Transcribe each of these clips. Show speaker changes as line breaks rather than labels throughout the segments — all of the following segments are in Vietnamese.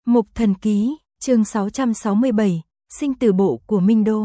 Mục Thần Ký, chương 667, sinh tử bộ của Minh Đô.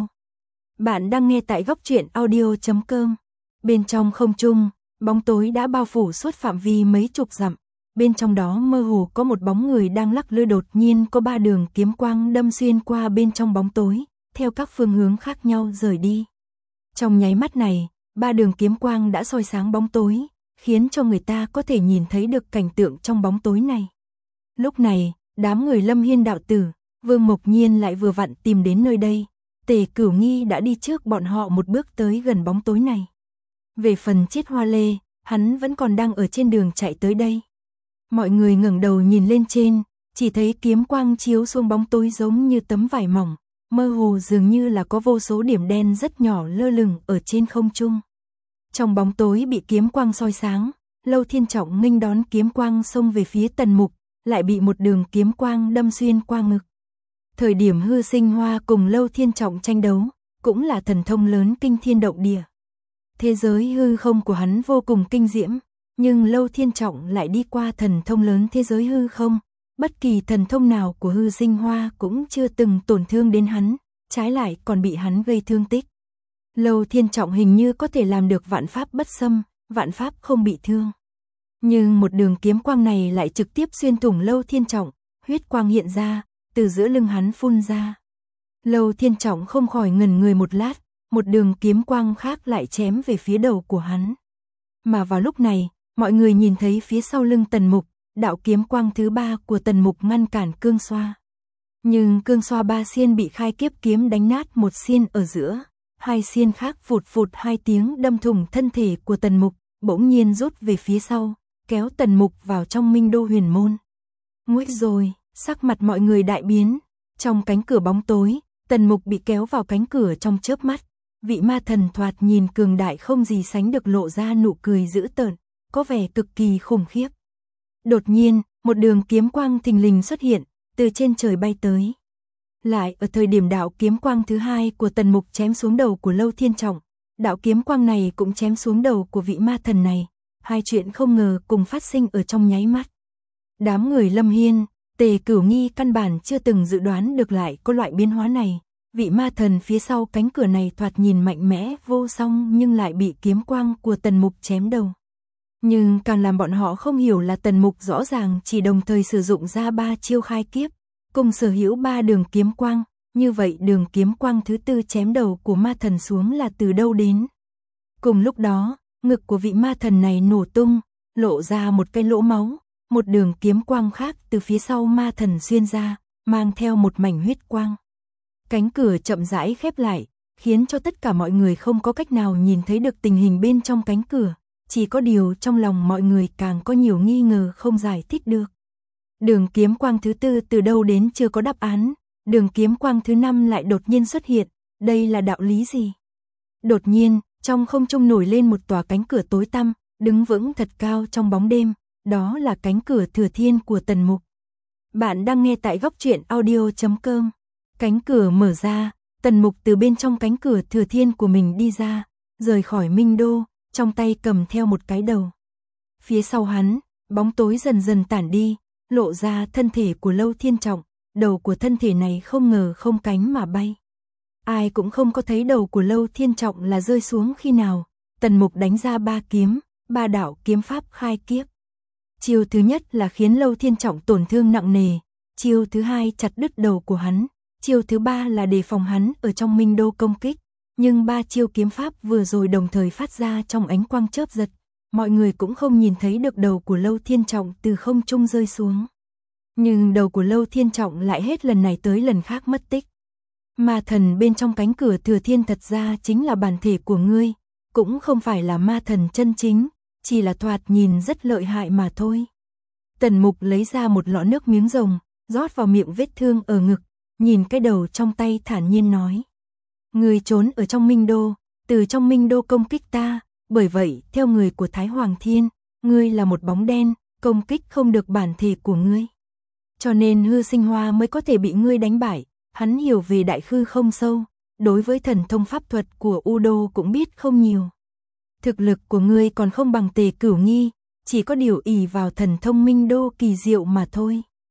Bạn đang nghe tại góc truyện audio.com. Bên trong không trung, bóng tối đã bao phủ suốt phạm vi mấy chục dặm. Bên trong đó mơ hồ có một bóng người đang lắc lư, đột nhiên có 3 đường kiếm quang đâm xuyên qua bên trong bóng tối, theo các phương hướng khác nhau rời đi. Trong nháy mắt này, 3 đường kiếm quang đã soi sáng bóng tối, khiến cho người ta có thể nhìn thấy được cảnh tượng trong bóng tối này. Lúc này, đám người Lâm Hiên đạo tử, Vương Mộc Nhiên lại vừa vặn tìm đến nơi đây. Tề Cửu Nghi đã đi trước bọn họ một bước tới gần bóng tối này. Về phần Chiết Hoa Lê, hắn vẫn còn đang ở trên đường chạy tới đây. Mọi người ngẩng đầu nhìn lên trên, chỉ thấy kiếm quang chiếu xuống bóng tối giống như tấm vải mỏng, mơ hồ dường như là có vô số điểm đen rất nhỏ lơ lửng ở trên không trung. Trong bóng tối bị kiếm quang soi sáng, Lâu Thiên Trọng nghênh đón kiếm quang xông về phía Tần Mục, lại bị một đường kiếm quang đâm xuyên qua ngực. Thời điểm Hư Sinh Hoa cùng Lâu Thiên Trọng tranh đấu, cũng là thần thông lớn kinh thiên động địa. Thế giới hư không của hắn vô cùng kinh diễm, nhưng Lâu Thiên Trọng lại đi qua thần thông lớn thế giới hư không, bất kỳ thần thông nào của Hư Sinh Hoa cũng chưa từng tổn thương đến hắn, trái lại còn bị hắn gây thương tích. Lâu Thiên Trọng hình như có thể làm được vạn pháp bất xâm, vạn pháp không bị thương. Nhưng một đường kiếm quang này lại trực tiếp xuyên thủng Lâu Thiên Trọng, huyết quang hiện ra, từ giữa lưng hắn phun ra. Lâu Thiên Trọng không khỏi ngẩn người một lát, một đường kiếm quang khác lại chém về phía đầu của hắn. Mà vào lúc này, mọi người nhìn thấy phía sau lưng Tần Mục, đạo kiếm quang thứ 3 của Tần Mục ngăn cản cương xoa. Nhưng cương xoa 3 xiên bị khai kiếp kiếm đánh nát một xiên ở giữa, 2 xiên khác phụt phụt 2 tiếng đâm thủng thân thể của Tần Mục, bỗng nhiên rút về phía sau, kéo Tần Mục vào trong Minh Đô huyền môn. Nguy rồi, sắc mặt mọi người đại biến, trong cánh cửa bóng tối, Tần Mục bị kéo vào cánh cửa trong chớp mắt, vị ma thần thoạt nhìn cường đại không gì sánh được lộ ra nụ cười dữ tợn, có vẻ cực kỳ khủng khiếp. Đột nhiên, một đường kiếm quang thình lình xuất hiện, từ trên trời bay tới. Lại ở thời điểm đạo kiếm quang thứ 2 của Tần Mục chém xuống đầu của Lâu Thiên Trọng, đạo kiếm quang này cũng chém xuống đầu của vị ma thần này. Hai chuyện không ngờ cùng phát sinh ở trong nháy mắt. Đám người Lâm Hiên, Tề Cửu Nghi căn bản chưa từng dự đoán được lại có loại biến hóa này. Vị ma thần phía sau cánh cửa này thoạt nhìn mạnh mẽ vô song nhưng lại bị kiếm quang của Tần Mục chém đầu. Nhưng càng làm bọn họ không hiểu là Tần Mục rõ ràng chỉ đồng thời sử dụng ra 3 chiêu khai kiếp, cùng sở hữu 3 đường kiếm quang, như vậy đường kiếm quang thứ 4 chém đầu của ma thần xuống là từ đâu đến. Cùng lúc đó, ngực của vị ma thần này nổ tung, lộ ra một cái lỗ máu, một đường kiếm quang khác từ phía sau ma thần xuyên ra, mang theo một mảnh huyết quang. Cánh cửa chậm rãi khép lại, khiến cho tất cả mọi người không có cách nào nhìn thấy được tình hình bên trong cánh cửa, chỉ có điều trong lòng mọi người càng có nhiều nghi ngờ không giải thích được. Đường kiếm quang thứ 4 từ đâu đến chưa có đáp án, đường kiếm quang thứ 5 lại đột nhiên xuất hiện, đây là đạo lý gì? Đột nhiên, trong không trung nổi lên một tòa cánh cửa tối tăm, đứng vững thật cao trong bóng đêm, đó là cánh cửa thừa thiên của Tần Mục. Bạn đang nghe tại góc truyện audio.com. Cánh cửa mở ra, Tần Mục từ bên trong cánh cửa thừa thiên của mình đi ra, rời khỏi Minh Đô, trong tay cầm theo một cái đầu. Phía sau hắn, bóng tối dần dần tản đi, lộ ra thân thể của Lâu Thiên Trọng, đầu của thân thể này không ngờ không cánh mà bay. Ai cũng không có thấy đầu của Lâu Thiên Trọng là rơi xuống khi nào. Tần Mục đánh ra 3 kiếm, 3 đạo kiếm pháp khai kiếp. Chiêu thứ nhất là khiến Lâu Thiên Trọng tổn thương nặng nề, chiêu thứ 2 chặt đứt đầu của hắn, chiêu thứ 3 là đề phòng hắn ở trong Minh Đô công kích. Nhưng 3 chiêu kiếm pháp vừa rồi đồng thời phát ra trong ánh quang chớp giật, mọi người cũng không nhìn thấy được đầu của Lâu Thiên Trọng từ không trung rơi xuống. Nhưng đầu của Lâu Thiên Trọng lại hết lần này tới lần khác mất tích. Ma thần bên trong cánh cửa thừa thiên thật ra chính là bản thể của ngươi, cũng không phải là ma thần chân chính, chỉ là thoạt nhìn rất lợi hại mà thôi. Tần Mục lấy ra một lọ nước miếng rồng, rót vào miệng vết thương ở ngực, nhìn cái đầu trong tay thản nhiên nói. Ngươi trốn ở trong Minh Đô, từ trong Minh Đô công kích ta, bởi vậy theo người của Thái Hoàng Thiên, ngươi là một bóng đen, công kích không được bản thể của ngươi. Cho nên Hư Sinh Hoa mới có thể bị ngươi đánh bại. Hắn hiểu về đại khư không sâu, đối với thần thông pháp thuật của U Đô cũng biết không nhiều. Thực lực của ngươi còn không bằng Tề Cửu Nghi, chỉ có điều ỷ vào thần thông Minh Đô kỳ diệu mà thôi.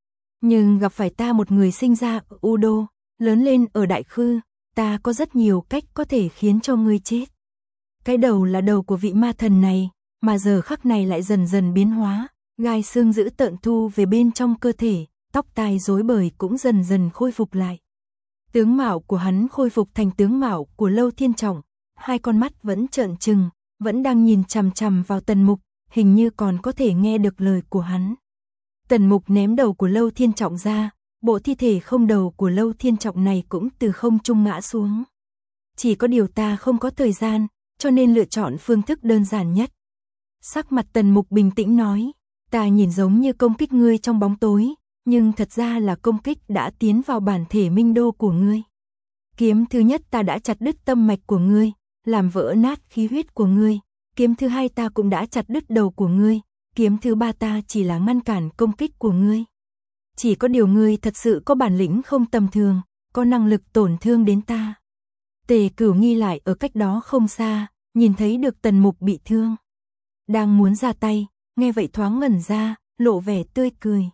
Nhưng gặp phải ta một người sinh ra ở U Đô, lớn lên ở Đại Khư, ta có rất nhiều cách có thể khiến cho ngươi chết. Cái đầu là đầu của vị ma thần này, mà giờ khắc này lại dần dần biến hóa, gai xương dữ tợn thu về bên trong cơ thể, tóc tai rối bời cũng dần dần khôi phục lại. Tướng mạo của hắn khôi phục thành tướng mạo của Lâu Thiên Trọng, hai con mắt vẫn trợn trừng, vẫn đang nhìn chằm chằm vào Tần Mục, hình như còn có thể nghe được lời của hắn. Tần Mục ném đầu của Lâu Thiên Trọng ra, bộ thi thể không đầu của Lâu Thiên Trọng này cũng từ không trung ngã xuống. Chỉ có điều ta không có thời gian, cho nên lựa chọn phương thức đơn giản nhất. Sắc mặt Tần Mục bình tĩnh nói, ta nhìn giống như công kích ngươi trong bóng tối, nhưng thật ra là công kích đã tiến vào bản thể minh đô của ngươi. Kiếm thứ nhất ta đã chặt đứt tâm mạch của ngươi, làm vỡ nát khí huyết của ngươi. Kiếm thứ hai ta cũng đã chặt đứt đầu của ngươi. Kiếm thứ ba ta chỉ là ngăn cản công kích của ngươi. Chỉ có điều ngươi thật sự có bản lĩnh không tầm thường, có năng lực tổn thương đến ta. Tề Cửu Nghi lại ở cách đó không xa, nhìn thấy được Tần Mục bị thương. Đang muốn ra tay, nghe vậy thoáng ngẩn ra, lộ vẻ tươi cười.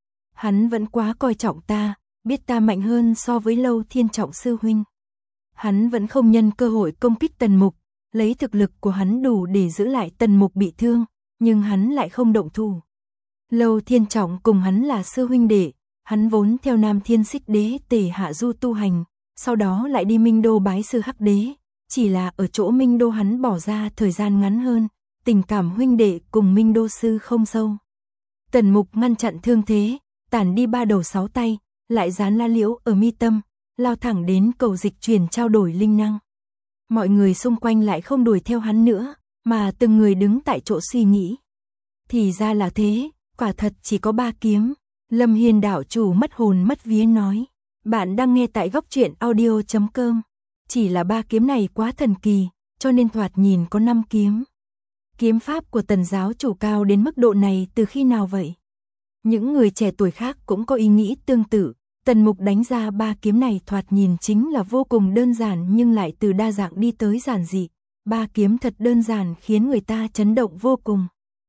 Hắn vẫn quá coi trọng ta, biết ta mạnh hơn so với Lâu Thiên Trọng sư huynh. Hắn vẫn không nhân cơ hội công kích Tần Mục, lấy thực lực của hắn đủ để giữ lại Tần Mục bị thương, nhưng hắn lại không động thủ. Lâu Thiên Trọng cùng hắn là sư huynh đệ, hắn vốn theo Nam Thiên Xích Đế Tề Hạ Du tu hành, sau đó lại đi Minh Đô bái sư Hắc Đế, chỉ là ở chỗ Minh Đô hắn bỏ ra thời gian ngắn hơn, tình cảm huynh đệ cùng Minh Đô sư không sâu. Tần Mục ngăn chặn thương thế, tản đi ba đầu sáu tay, lại dán la liễu ở mi tâm, lao thẳng đến cầu dịch chuyển trao đổi linh năng. Mọi người xung quanh lại không đuổi theo hắn nữa, mà từng người đứng tại chỗ suy nghĩ. Thì ra là thế, quả thật chỉ có 3 kiếm. Lâm Hiên đạo chủ mất hồn mất vía nói. Bạn đang nghe tại góc truyện audio.com. Chỉ là 3 kiếm này quá thần kỳ, cho nên thoạt nhìn có 5 kiếm. Kiếm pháp của Tần giáo chủ cao đến mức độ này từ khi nào vậy? Những người trẻ tuổi khác cũng có ý nghĩ tương tự. Tần Mục đánh ra 3 kiếm này thoạt nhìn chính là vô cùng đơn giản nhưng lại từ đa dạng đi tới giản dị. 3 kiếm thật đơn giản khiến người ta chấn động vô cùng.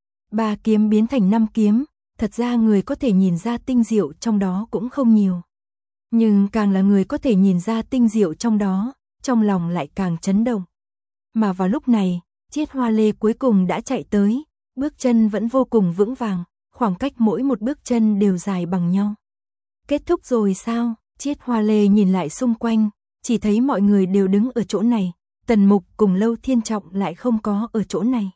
3 kiếm biến thành 5 kiếm, thật ra người có thể nhìn ra tinh diệu trong đó cũng không nhiều. Nhưng càng là người có thể nhìn ra tinh diệu trong đó, trong lòng lại càng chấn động. Mà vào lúc này, Chiết Hoa Lê cuối cùng đã chạy tới, bước chân vẫn vô cùng vững vàng, khoảng cách mỗi một bước chân đều dài bằng nhau. Kết thúc rồi sao? Chiết Hoa Lê nhìn lại xung quanh, chỉ thấy mọi người đều đứng ở chỗ này, Tần Mục cùng Lâu Thiên Trọng lại không có ở chỗ này.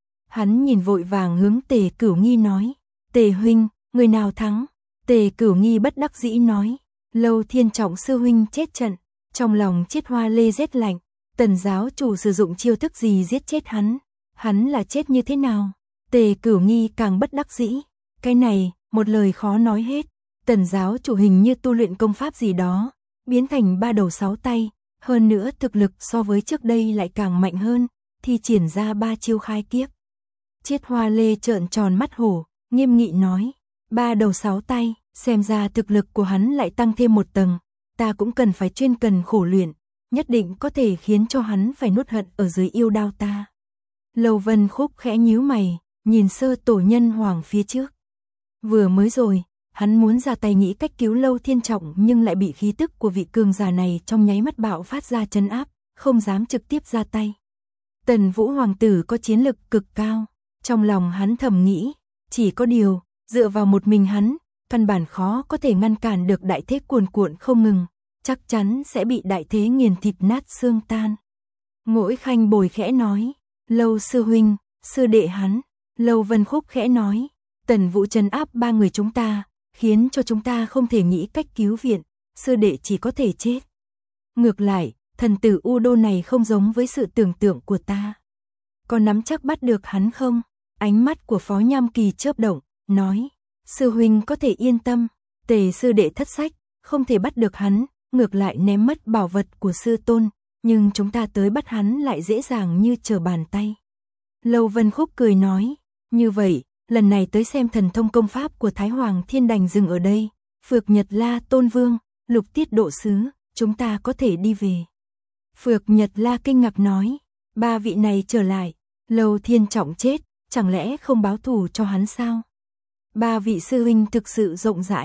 Hắn nhìn vội vàng hướng Tề Cửu Nghi nói, Tề huynh, người nào thắng? Tề Cửu Nghi bất đắc dĩ nói, Lâu Thiên Trọng sư huynh chết trận. Trong lòng Chiết Hoa Lê rét lạnh, Tần giáo chủ sử dụng chiêu thức gì giết chết hắn là chết như thế nào? Tề Cửu Nghi càng bất đắc dĩ, cái này, một lời khó nói hết. Tần giáo chủ hình như tu luyện công pháp gì đó, biến thành 3 đầu 6 tay, hơn nữa thực lực so với trước đây lại càng mạnh hơn, thi triển ra 3 chiêu khai kiếp. Chiết Hoa Lê trợn tròn mắt hổ, nghiêm nghị nói, 3 đầu 6 tay, xem ra thực lực của hắn lại tăng thêm một tầng, ta cũng cần phải chuyên cần khổ luyện, nhất định có thể khiến cho hắn phải nuốt hận ở dưới yêu đao ta. Lâu Vân Khúc khẽ nhíu mày, nhìn Sơ Tổ Nhân Hoàng phía trước. Vừa mới rồi, hắn muốn ra tay nghĩ cách cứu Lâu Thiên Trọng nhưng lại bị khí tức của vị cường giả này trong nháy mắt bạo phát ra trấn áp, không dám trực tiếp ra tay. Tần Vũ Hoàng tử có chiến lực cực cao, trong lòng hắn thầm nghĩ, chỉ có điều, dựa vào một mình hắn, căn bản khó có thể ngăn cản được đại thế cuồn cuộn không ngừng, chắc chắn sẽ bị đại thế nghiền thịt nát xương tan. Ngỗi Khanh bồi khẽ nói, Lâu sư huynh, sư đệ hắn. Lâu Vân Khúc khẽ nói, Tần Vũ trấn áp 3 người chúng ta, khiến cho chúng ta không thể nghĩ cách cứu viện, sư đệ chỉ có thể chết. Ngược lại, thần tử U Đô này không giống với sự tưởng tượng của ta. Có nắm chắc bắt được hắn không? Ánh mắt của Phó Nham Kỳ chớp động, nói, sư huynh có thể yên tâm, Tề sư đệ thất sách, không thể bắt được hắn, ngược lại ném mất bảo vật của sư tôn, nhưng chúng ta tới bắt hắn lại dễ dàng như trở bàn tay. Lâu Vân Khúc cười nói, như vậy, lần này tới xem thần thông công pháp của Thái Hoàng Thiên đành dừng ở đây, Phược Nhật La Tôn Vương, Lục Tiết Độ Sứ, chúng ta có thể đi về. Phược Nhật La kinh ngạc nói, 3 vị này trở lại, Lâu Thiên Trọng chết, chẳng lẽ không báo thù cho hắn sao? 3 vị sư huynh thực sự rộng rãi,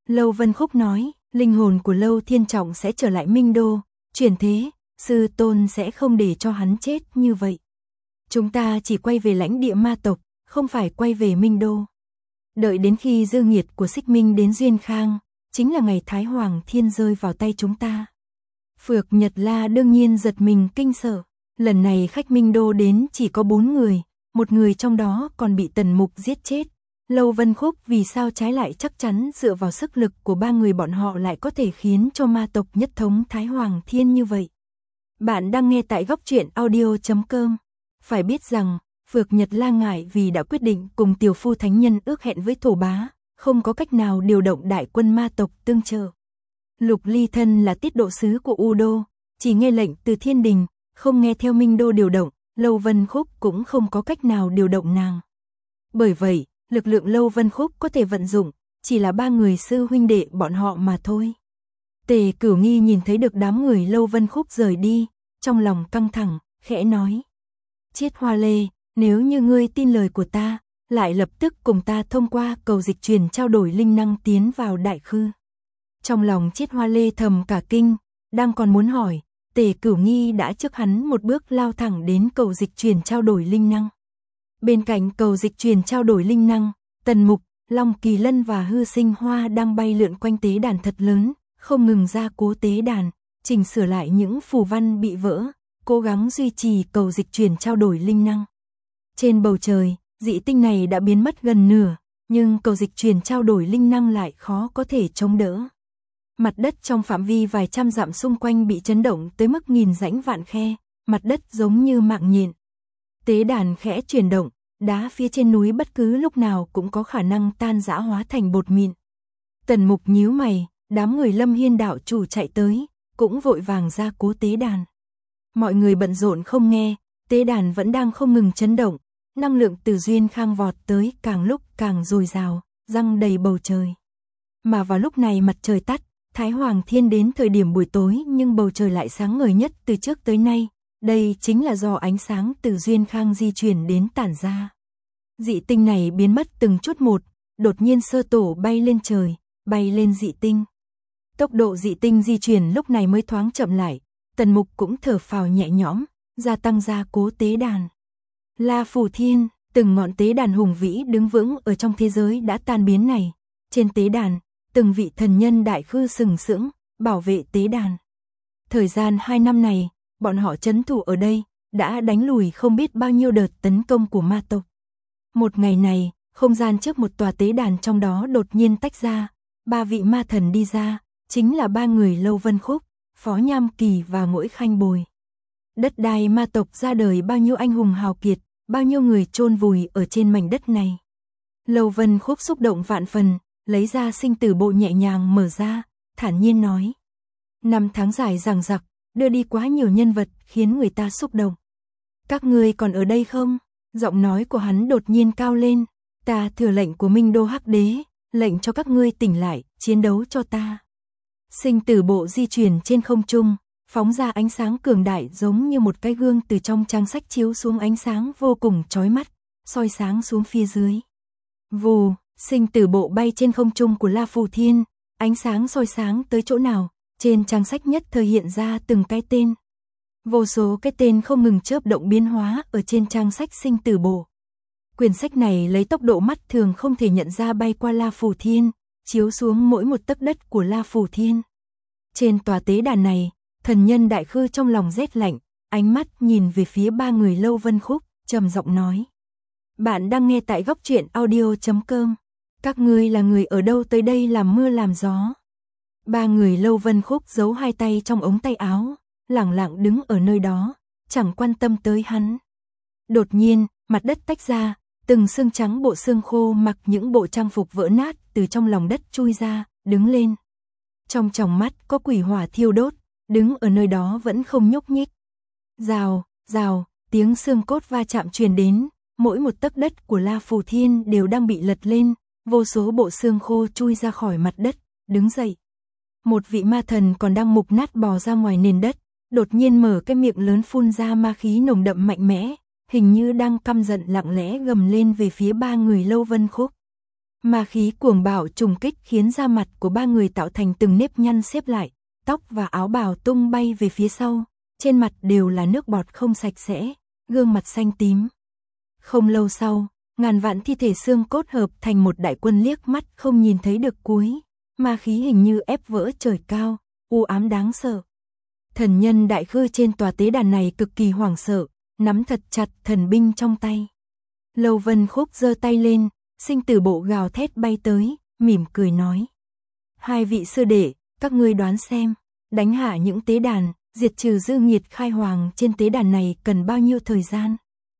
Lâu Vân Khúc nói, linh hồn của Lâu Thiên Trọng sẽ trở lại Minh Đô, chuyển thế, sư tôn sẽ không để cho hắn chết như vậy. Chúng ta chỉ quay về lãnh địa ma tộc, không phải quay về Minh Đô. Đợi đến khi dư nghiệt của Xích Minh đến Duyên Khang, chính là ngày Thái Hoàng Thiên rơi vào tay chúng ta. Phược Nhật La đương nhiên giật mình kinh sợ. Lần này khách Minh Đô đến chỉ có 4 người, một người trong đó còn bị Tần Mục giết chết. Lâu Vân Khúc vì sao trái lại chắc chắn dựa vào sức lực của 3 người bọn họ lại có thể khiến cho ma tộc nhất thống Thái Hoàng Thiên như vậy. Bạn đang nghe tại góc truyện audio.com. Phải biết rằng, Phược Nhật La ngại vì đã quyết định cùng tiểu phu thánh nhân ước hẹn với thổ bá, không có cách nào điều động đại quân ma tộc tương trợ. Lục Ly thân là tiết độ sứ của U Đô, chỉ nghe lệnh từ thiên đình, không nghe theo Minh Đô điều động, Lâu Vân Khúc cũng không có cách nào điều động nàng. Bởi vậy, lực lượng Lâu Vân Khúc có thể vận dụng, chỉ là 3 người sư huynh đệ bọn họ mà thôi. Tề Cửu Nghi nhìn thấy được đám người Lâu Vân Khúc rời đi, trong lòng căng thẳng, khẽ nói. Chiết Hoa Lê, nếu như ngươi tin lời của ta, lại lập tức cùng ta thông qua cầu dịch truyền trao đổi linh năng tiến vào đại khư. Trong lòng Chiết Hoa Lê thầm cả kinh, đang còn muốn hỏi, Tề Cửu Nghi đã trước hắn một bước lao thẳng đến cầu dịch truyền trao đổi linh năng. Bên cạnh cầu dịch truyền trao đổi linh năng, Tần Mục, Long Kỳ Lân và Hư Sinh Hoa đang bay lượn quanh tế đàn thật lớn, không ngừng gia cố tế đàn, chỉnh sửa lại những phù văn bị vỡ, cố gắng duy trì cầu dịch truyền trao đổi linh năng. Trên bầu trời, dị tinh này đã biến mất gần nửa, nhưng cầu dịch truyền trao đổi linh năng lại khó có thể chống đỡ. Mặt đất trong phạm vi vài trăm dặm xung quanh bị chấn động tới mức nghìn rãnh vạn khe, mặt đất giống như mạng nhện. Tế đàn khẽ chuyển động, đá phía trên núi bất cứ lúc nào cũng có khả năng tan rã hóa thành bột mịn. Tần Mục nhíu mày, đám người Lâm Hiên đạo chủ chạy tới, cũng vội vàng gia cố tế đàn. Mọi người bận rộn không nghe, tế đàn vẫn đang không ngừng chấn động, năng lượng từ Duyên Khang vọt tới càng lúc càng dồi dào, răng đầy bầu trời. Mà vào lúc này mặt trời tắt, Thái Hoàng Thiên đến thời điểm buổi tối nhưng bầu trời lại sáng ngời nhất từ trước tới nay, đây chính là do ánh sáng từ Duyên Khang di chuyển đến tản ra. Dị tinh này biến mất từng chút một, đột nhiên sơ tổ bay lên trời, bay lên dị tinh. Tốc độ dị tinh di chuyển lúc này mới thoáng chậm lại, Tần Mục cũng thở phào nhẹ nhõm, gia tăng gia cố tế đàn. La Phù Thiên, từng ngọn tế đàn hùng vĩ đứng vững ở trong thế giới đã tan biến này. Trên tế đàn, từng vị thần nhân đại khư sừng sững, bảo vệ tế đàn. Thời gian 2 năm này, bọn họ trấn thủ ở đây, đã đánh lùi không biết bao nhiêu đợt tấn công của ma tộc. Một ngày này, không gian trước một tòa tế đàn trong đó đột nhiên tách ra, 3 vị ma thần đi ra, chính là 3 người Lâu Vân Khúc, Phó Nham Kỳ và Ngỗi Khanh Bồi. Đất đai ma tộc ra đời bao nhiêu anh hùng hào kiệt, bao nhiêu người chôn vùi ở trên mảnh đất này. Lâu Vân Khúc xúc động vạn phần, lấy ra sinh tử bộ nhẹ nhàng mở ra, thản nhiên nói. 5 tháng dài dằng dặc, đưa đi quá nhiều nhân vật khiến người ta xúc động. Các ngươi còn ở đây không? Giọng nói của hắn đột nhiên cao lên. Ta thừa lệnh của Minh Đô Hắc Đế, lệnh cho các ngươi tỉnh lại, chiến đấu cho ta. Sinh tử bộ di chuyển trên không trung, phóng ra ánh sáng cường đại giống như một cái gương từ trong trang sách chiếu xuống ánh sáng vô cùng chói mắt, soi sáng xuống phía dưới. Vù, sinh tử bộ bay trên không trung của La Phù Thiên, ánh sáng soi sáng tới chỗ nào, trên trang sách nhất thời hiện ra từng cái tên. Vô số cái tên không ngừng chớp động biến hóa ở trên trang sách sinh tử bộ. Quyển sách này lấy tốc độ mắt thường không thể nhận ra bay qua La Phù Thiên, chiếu xuống mỗi một tấc đất của La Phù Thiên. Trên tòa tế đàn này, thần nhân đại khư trong lòng rét lạnh, ánh mắt nhìn về phía 3 người Lâu Vân Khúc, trầm giọng nói. Bạn đang nghe tại góc truyện audio.com. Các ngươi là người ở đâu tới đây làm mưa làm gió? 3 người Lâu Vân Khúc giấu 2 tay trong ống tay áo, lẳng lặng đứng ở nơi đó, chẳng quan tâm tới hắn. Đột nhiên, mặt đất tách ra, từng xương trắng bộ xương khô mặc những bộ trang phục vỡ nát từ trong lòng đất chui ra, đứng lên. Trong tròng mắt có quỷ hỏa thiêu đốt, đứng ở nơi đó vẫn không nhúc nhích. Rào, rào, tiếng xương cốt va chạm truyền đến, mỗi một tấc đất của La Phù Thiên đều đang bị lật lên, vô số bộ xương khô chui ra khỏi mặt đất, đứng dậy. Một vị ma thần còn đang mục nát bò ra ngoài nền đất, đột nhiên mở cái miệng lớn phun ra ma khí nồng đậm mạnh mẽ, hình như đang căm giận lặng lẽ gầm lên về phía 3 người Lâu Vân Khúc. Ma khí cuồng bạo trùng kích khiến da mặt của ba người tạo thành từng nếp nhăn xếp lại, tóc và áo bào tung bay về phía sau, trên mặt đều là nước bọt không sạch sẽ, gương mặt xanh tím. Không lâu sau, ngàn vạn thi thể xương cốt hợp thành một đại quân liếc mắt không nhìn thấy được cuối, ma khí hình như ép vỡ trời cao, u ám đáng sợ. Thần nhân đại khư trên tòa tế đàn này cực kỳ hoảng sợ, nắm thật chặt thần binh trong tay. Lâu Vân Khúc giơ tay lên, sinh tử bộ gào thét bay tới, mỉm cười nói. Hai vị sư đệ, các ngươi đoán xem, đánh hạ những tế đàn, diệt trừ dư nghiệt khai hoàng trên tế đàn này cần bao nhiêu thời gian?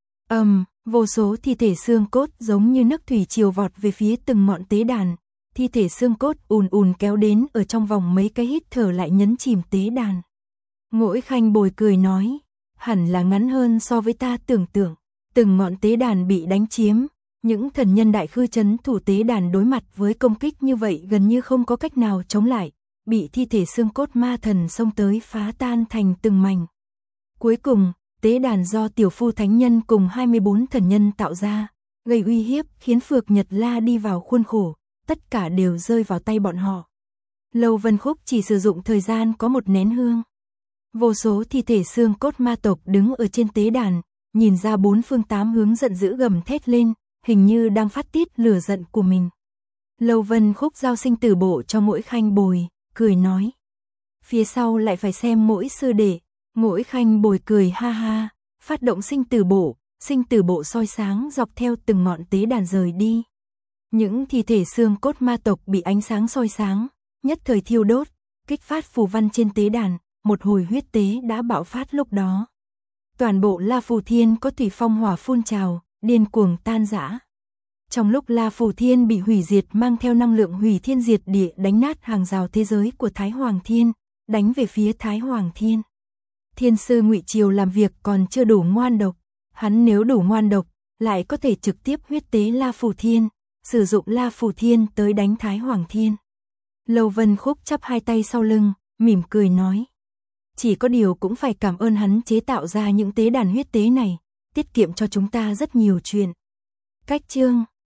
Vô số thi thể xương cốt giống như nước thủy triều vọt về phía từng ngọn tế đàn, thi thể xương cốt ùn ùn kéo đến ở trong vòng mấy cái hít thở lại nhấn chìm tế đàn. Ngỗi Khanh Bồi cười nói, hẳn là ngắn hơn so với ta tưởng tượng, từng ngọn tế đàn bị đánh chiếm, những thần nhân đại khư trấn thủ tế đàn đối mặt với công kích như vậy gần như không có cách nào chống lại, bị thi thể xương cốt ma thần xông tới phá tan thành từng mảnh. Cuối cùng, tế đàn do Tiểu Phu Thánh Nhân cùng 24 thần nhân tạo ra, gây uy hiếp khiến Phược Nhật La đi vào khuôn khổ, tất cả đều rơi vào tay bọn họ. Lâu Vân Khúc chỉ sử dụng thời gian có một nén hương. Vô số thi thể xương cốt ma tộc đứng ở trên tế đàn, nhìn ra bốn phương tám hướng giận dữ gầm thét lên, hình như đang phát tiết lửa giận của mình. Lâu Vân Khúc giao sinh tử bộ cho Ngỗi Khanh Bồi, cười nói. Phía sau lại phải xem mỗi sư đệ. Ngỗi Khanh Bồi cười ha ha, phát động sinh tử bộ soi sáng dọc theo từng ngọn tế đàn rời đi. Những thi thể xương cốt ma tộc bị ánh sáng soi sáng, nhất thời thiêu đốt, kích phát phù văn trên tế đàn, một hồi huyết tế đã bạo phát lúc đó. Toàn bộ La Phù Thiên có thủy phong hỏa phun trào, điên cuồng tan rã. Trong lúc La Phù Thiên bị hủy diệt mang theo năng lượng hủy thiên diệt địa đánh nát hàng rào thế giới của Thái Hoàng Thiên, đánh về phía Thái Hoàng Thiên. Thiên sư Ngụy Triều làm việc còn chưa đủ ngoan độc, hắn nếu đủ ngoan độc, lại có thể trực tiếp huyết tế La Phù Thiên, sử dụng La Phù Thiên tới đánh Thái Hoàng Thiên. Lâu Vân Khúc chắp hai tay sau lưng, mỉm cười nói. Chỉ có điều cũng phải cảm ơn hắn chế tạo ra những tế đàn huyết tế này, tiết kiệm cho chúng ta rất nhiều chuyện. Cách chương